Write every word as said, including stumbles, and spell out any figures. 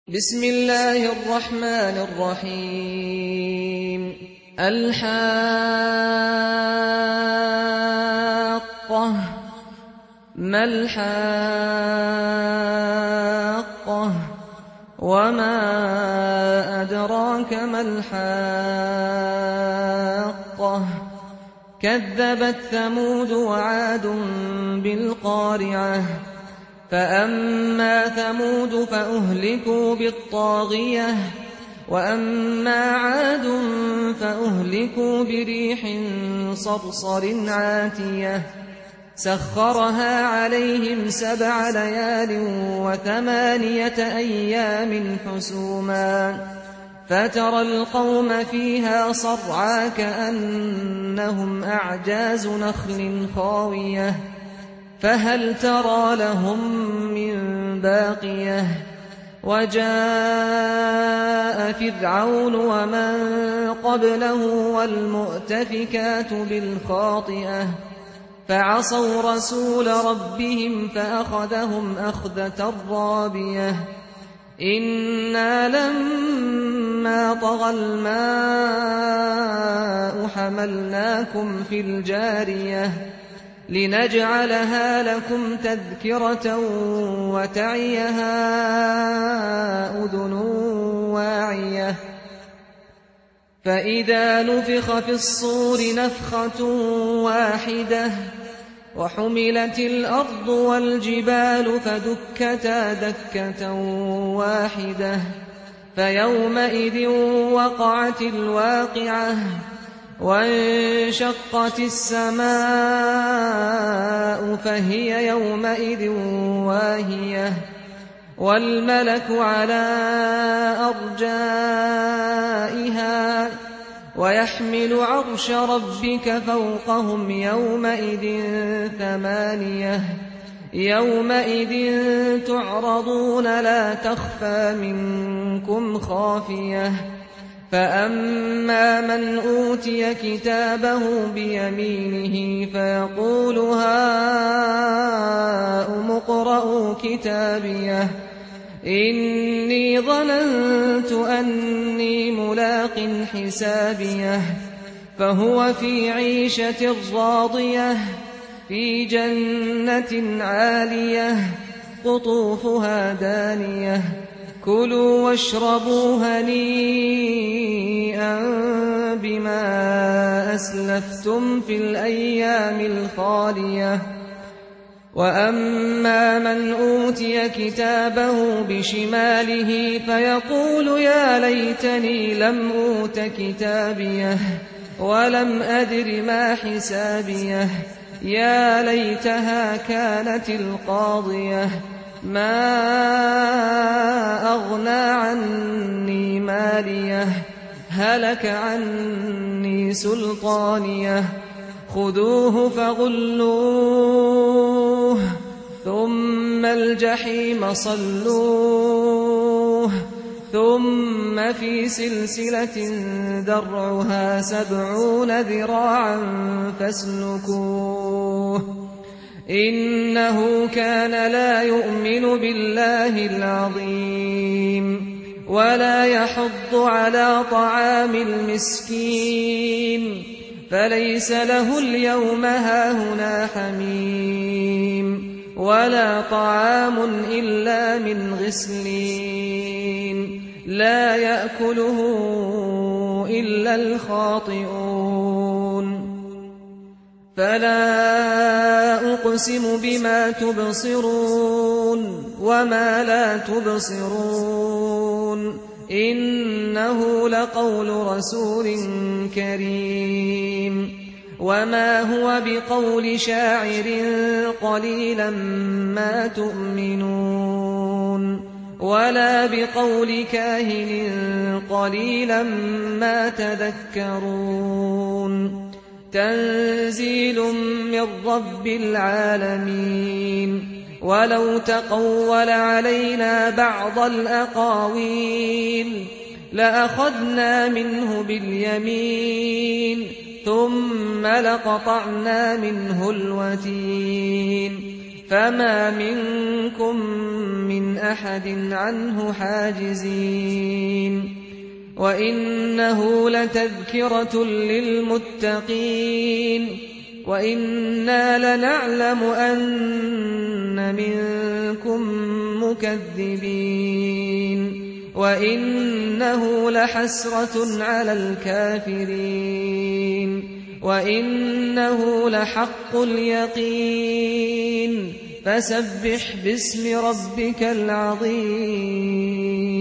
بسم الله الرحمن الرحيم الحاقة ما الحاقة وما أدراك ما الحاقة كذبت ثمود وعاد بالقارعة فأما ثمود فأهلكوا بالطاغية وأما عاد فأهلكوا بريح صرصر عاتية سخرها عليهم سبع ليال وثمانية أيام حسوما فترى القوم فيها صرعى كأنهم أعجاز نخل خاوية فهل ترى لهم من باقية وجاء فرعون ومن قبله والمؤتفكات بالخاطئة فعصوا رسول ربهم فأخذهم أخذة رابية إنا لما طغى الماء حملناكم في الجارية لنجعلها لكم تذكرة وتعيها أذن واعية فإذا نفخ في الصور نفخة واحدة وحملت الأرض والجبال فدكتا دكة واحدة فيومئذ وقعت الواقعة وانشقت السماء فهي يومئذ واهية والملك على أرجائها ويحمل عرش ربك فوقهم يومئذ ثمانية يومئذ تعرضون لا تخفى منكم خافية فأما من أوتي كتابه بيمينه فيقول هاؤم اقرءوا كتابيه إني ظننت أني ملاق حسابيه فهو في عيشة راضية في جنة عالية قطوفها دانية كلوا واشربوا هنيئا بما أسلفتم في الأيام الخالية وأما من أوتي كتابه بشماله فيقول يا ليتني لم أوت كتابيه ولم أدر ما حسابيه يا ليتها كانت القاضية ما أغنى عني ماليه هلك عني سلطانيه خذوه فغلوه ثم الجحيم صلوه ثم في سلسلة درعها سبعون ذراعا فاسلكوه إنه كان لا يؤمن بالله العظيم ولا يحض على طعام المسكين فليس له اليوم هاهنا حميم ولا طعام إلا من غسلين لا يأكله إلا الخاطئون فلا أقسم بما تبصرون وما لا تبصرون إنه لقول رسول كريم وما هو بقول شاعر قليلا ما تؤمنون ولا بقول كاهن قليلا ما تذكرون تنزيل من رب العالمين ولو تقول علينا بعض الأقاويل لأخذنا منه باليمين ثم لقطعنا منه الوتين فما منكم من أحد عنه حاجزين وإنه لتذكرة للمتقين وإنا لنعلم أن منكم مكذبين وإنه لحسرة على الكافرين وإنه لحق اليقين فسبح باسم ربك العظيم